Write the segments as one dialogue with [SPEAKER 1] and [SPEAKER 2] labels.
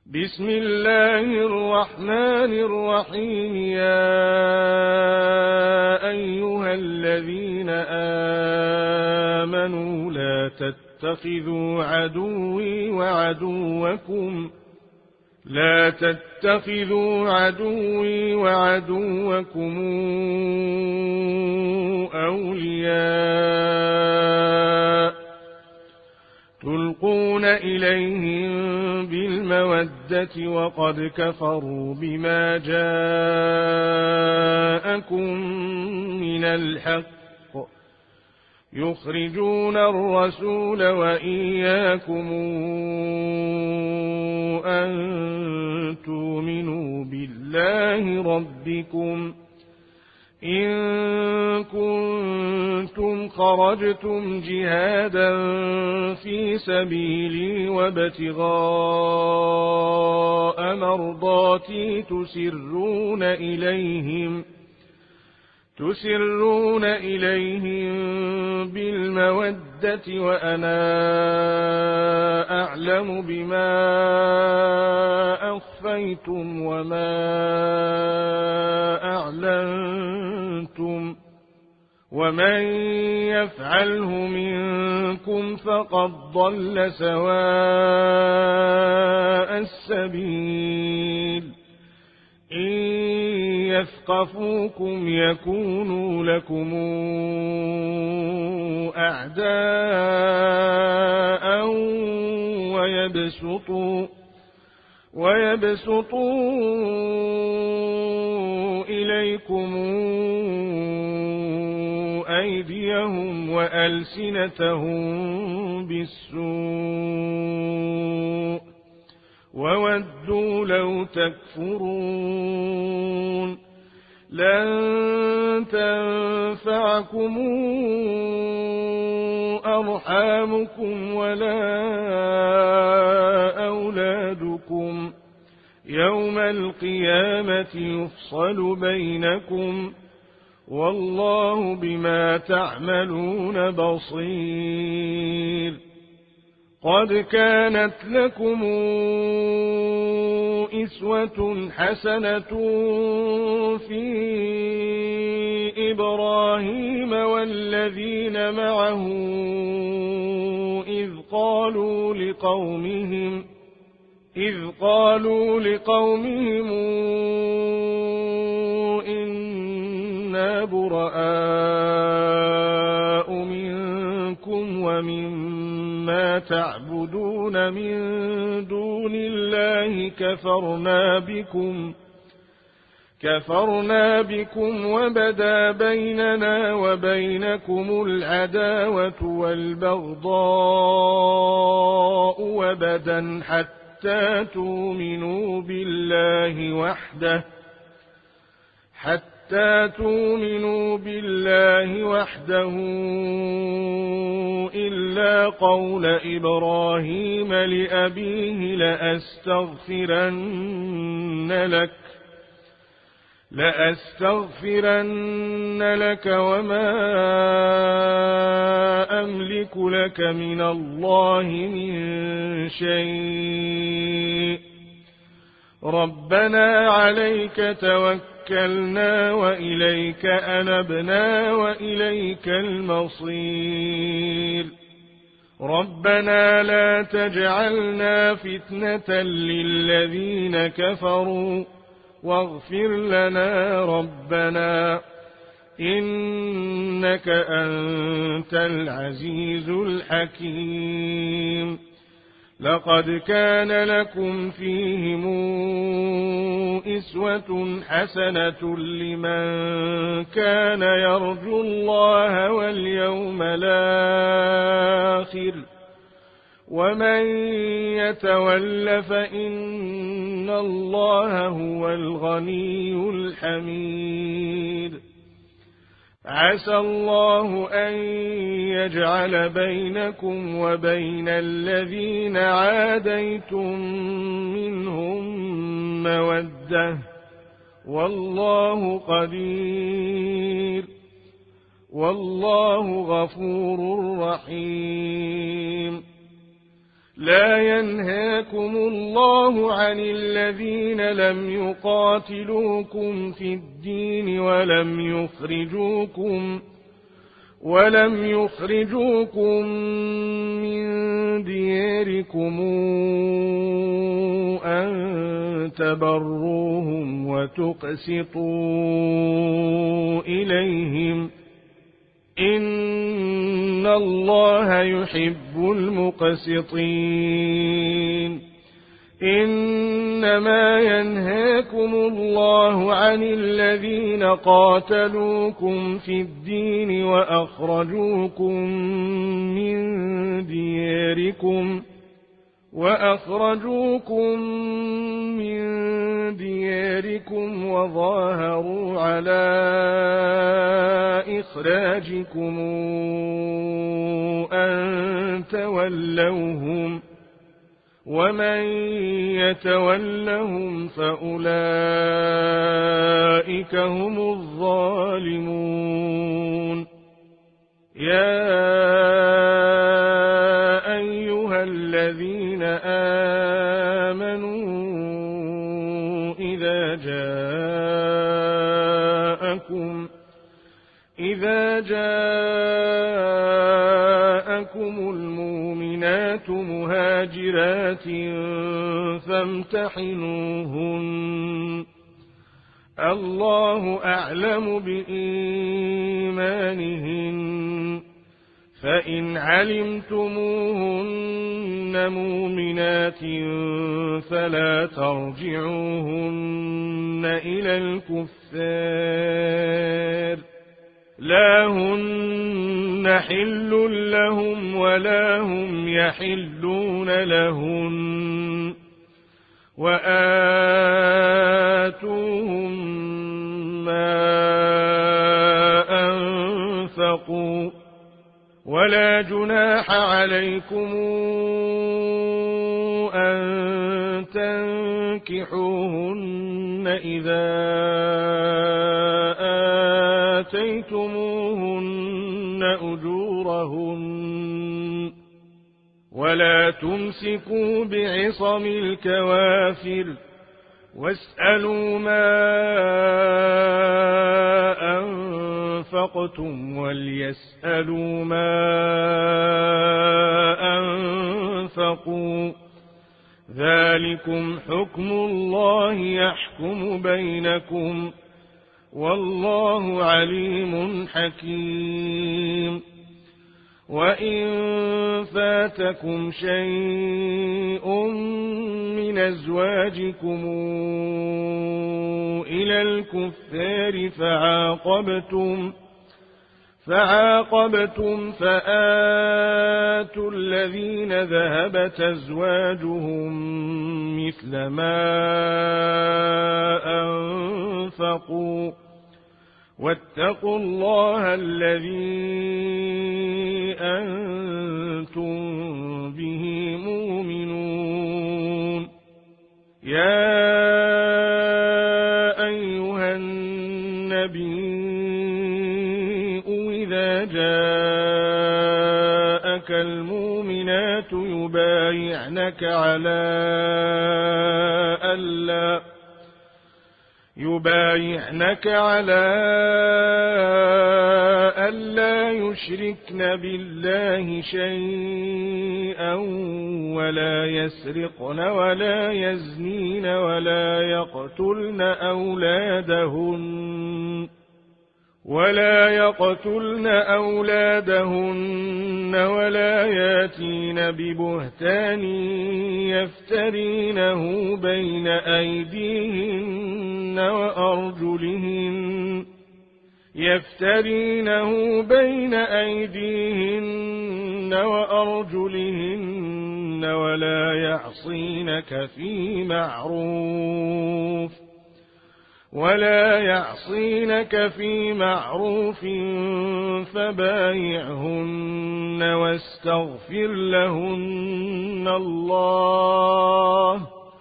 [SPEAKER 1] بسم الله الرحمن الرحيم. يا أيها الذين آمنوا لا تتخذوا عدوي وعدوكم أولياء تلقون إليهم بالمودة وقد كفروا بما جاءكم من الحق يخرجون الرسول وإياكم أن تؤمنوا بالله ربكم إن كنتم خرجتم جهادا في سبيلي وابتغاء مرضاتي تسرون إليهم بالمودة وأنا أعلم بما أخفيتم وما أعلنتم ومن يفعله منكم فقد ضل سواء السبيل. إن يثقفوكم يكونوا لكم أعداء ويبسطوا إليكم أيديهم وألسنتهم بالسوء وودوا لو تكفرون. لن تنفعكم أرحامكم ولا أولادكم يوم القيامة يفصل بينكم والله بما تعملون بصير. قد كانت لكم أسوة حسنة في إبراهيم والذين معه إذ قالوا لقومهم إنا براء منكم ومما تعبدون من دون الله كفرنا بكم وبدا بيننا وبينكم العداوة والبغضاء وبدا حتى تؤمنوا بالله وحده إلا قول إبراهيم لأبيه لأستغفرن لك وما أملك لك من الله من شيء ربنا عليك توكلنا وإليك أنبنا وإليك المصير. ربنا لا تجعلنا فتنة للذين كفروا واغفر لنا ربنا إنك أنت العزيز الحكيم. لقد كان لكم فيهم أسوة حسنة لمن كان يرجو الله واليوم الآخر ومن يتول فإن الله هو الغني الحميد. عسى الله أن يجعل بينكم وبين الذين عاديتم منهم مودة والله قدير والله غفور رحيم. لا ينهاكم الله عن الذين لم يقاتلوكم في الدين ولم يخرجوكم من دياركم أن تبروهم وتقسطوا إليهم إن الله يحب المقسطين إنما ينهاكم الله عن الذين قاتلوكم في الدين وأخرجوكم من دياركم وظاهروا على إخراجكم أن تولوهم ومن يتولهم فأولئك هم الظالمون يا أيها الذين آمنوا إذا جاءكم المؤمنات مهاجرات فامتحنوهن الله أعلم بإيمانهن فإن علمتموهن مؤمنات فلا ترجعوهن إلى الكفار لا هن حل لهم ولا هم يحلون لهن وآتوهم ما أنفقوا ولا جناح عليكم أن تنكحوهن إذا آتيتموهن أجورهن ولا تمسكوا بعصم الكوافر واسألوا ما أنفقتم وليسألوا ما أنفقوا ذلكم حكم الله يحكم بينكم والله عليم حكيم وإن فاتكم شيء من أزواجكم إلى الكفار فعاقبتم فآتوا الذين ذهبت أزواجهم مثل ما أنفقوا واتقوا الله الذي أنتم به مؤمنون يا أيها النبي إذا جاءك المؤمنات يبايعنك على ألا يشركن بالله شيئا ولا يسرقن ولا يزنين ولا يقتلن أولادهن ولا ياتين ببهتان يفترينه بين أيديهن وأرجلهن ولا يعصينك في معروف فبايعهن واستغفر لهن الله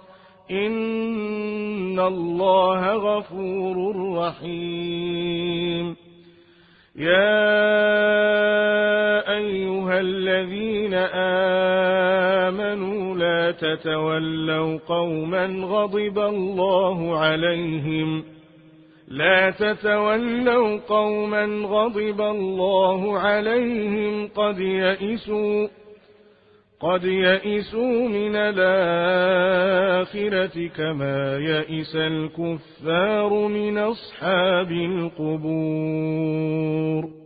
[SPEAKER 1] إن الله غفور رحيم يا أيها الذين آمنوا لا تتولوا قوما غضب الله عليهم قد يئسوا من الآخرة كما يئس الكفار من أصحاب القبور.